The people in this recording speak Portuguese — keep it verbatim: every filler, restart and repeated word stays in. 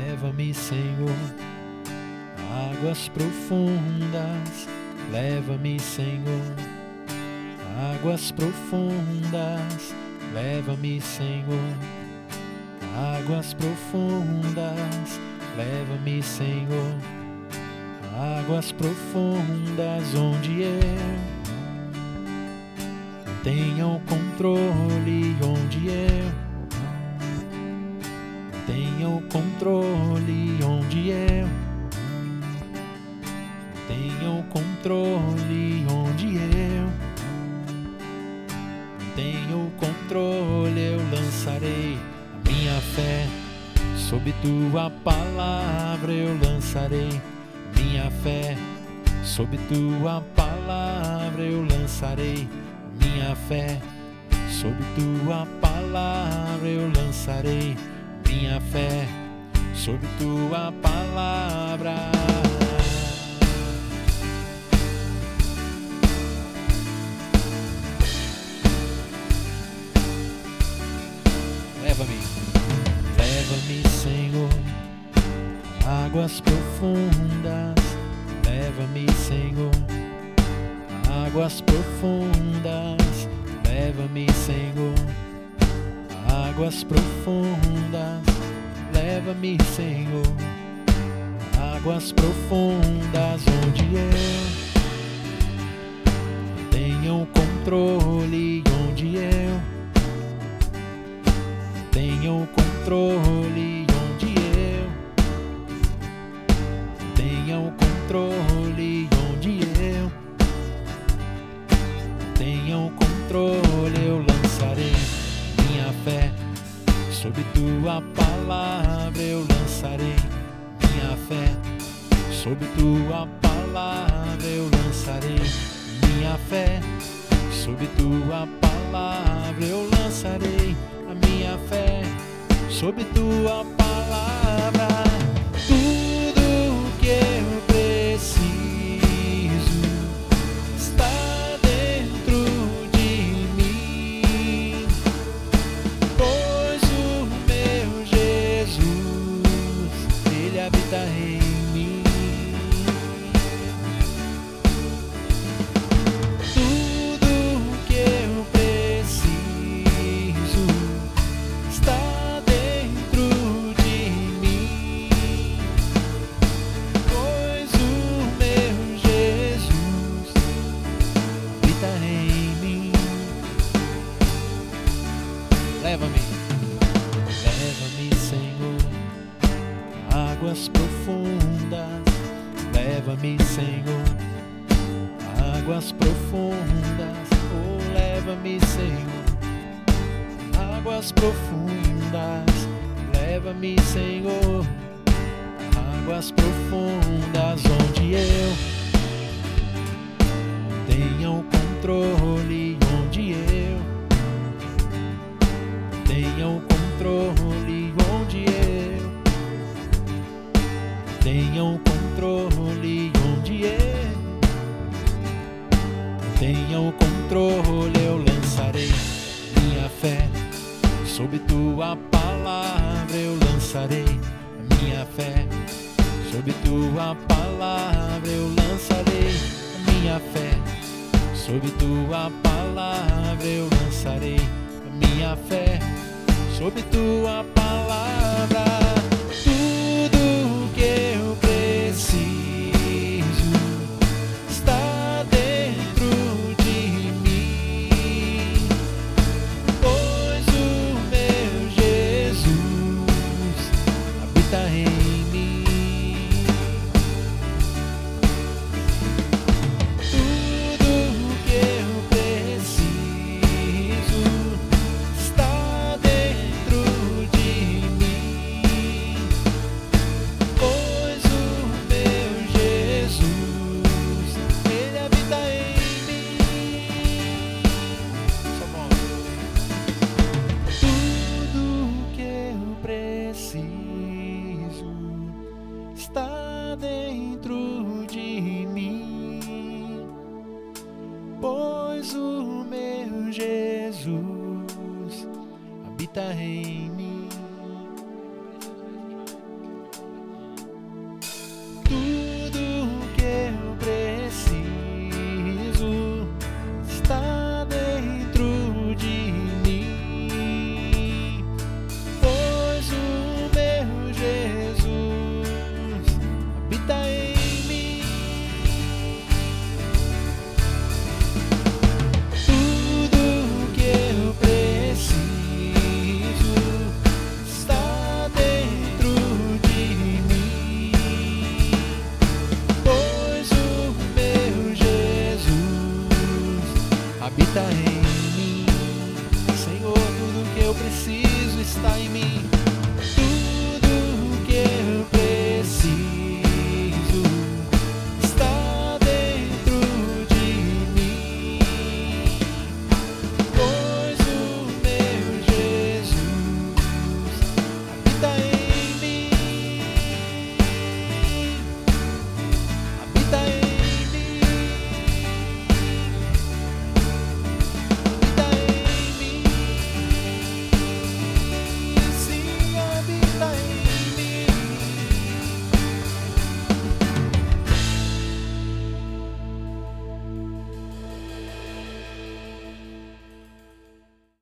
Leva-me, Senhor, a águas profundas. Leva-me, Senhor, a águas profundas. Leva-me, Senhor, a águas profundas. Leva-me, Senhor, a águas profundas, onde eu tenha o controle, onde eu tenha o controle, onde eu tenha o controle, onde eu tenho o controle, eu lançarei a minha fé sob tua palavra, eu lançarei minha fé sob tua palavra, eu lançarei minha fé sob tua palavra, eu lançarei minha fé sob tua palavra. Leva-me, leva-me, Senhor, águas profundas. Leva-me, Senhor, águas profundas. Leva-me, Senhor, águas profundas. Leva-me, Senhor, águas profundas, onde eu tenha o controle, onde eu tenha o controle, onde eu tenha o controle, onde eu tenha o controle, eu lançarei minha fé sob tua palavra, eu lançarei minha fé sob tua palavra, eu lançarei minha fé sob tua palavra, eu lançarei a minha fé sob tua palavra. Tudo que eu preciso está dentro de mim, pois o meu Jesus, Ele habita em mim. Tudo que eu preciso está dentro de mim, pois o meu Jesus habita em mim. Leva-me, leva-me, Senhor, águas profundas. Leva-me, Senhor, águas profundas. Oh, leva-me, Senhor, águas profundas. Leva-me, Senhor, águas profundas, onde eu tenha o controle, onde eu tenha o controle, onde eu tenha o controle, onde eu tenha o controle, eu lançarei minha fé sob tua palavra, eu lançarei a minha fé sob tua palavra, eu lançarei a minha fé sob tua palavra, eu lançarei a minha fé sob tua palavra. Tudo que eu preciso está dentro de mim, pois o meu Jesus habita em mim. Tudo que eu preciso está dentro de mim, pois o meu Jesus, Ele habita em mim. Só bom. Tudo que eu preciso está dentro de mim, pois o meu Jesus habita em mim.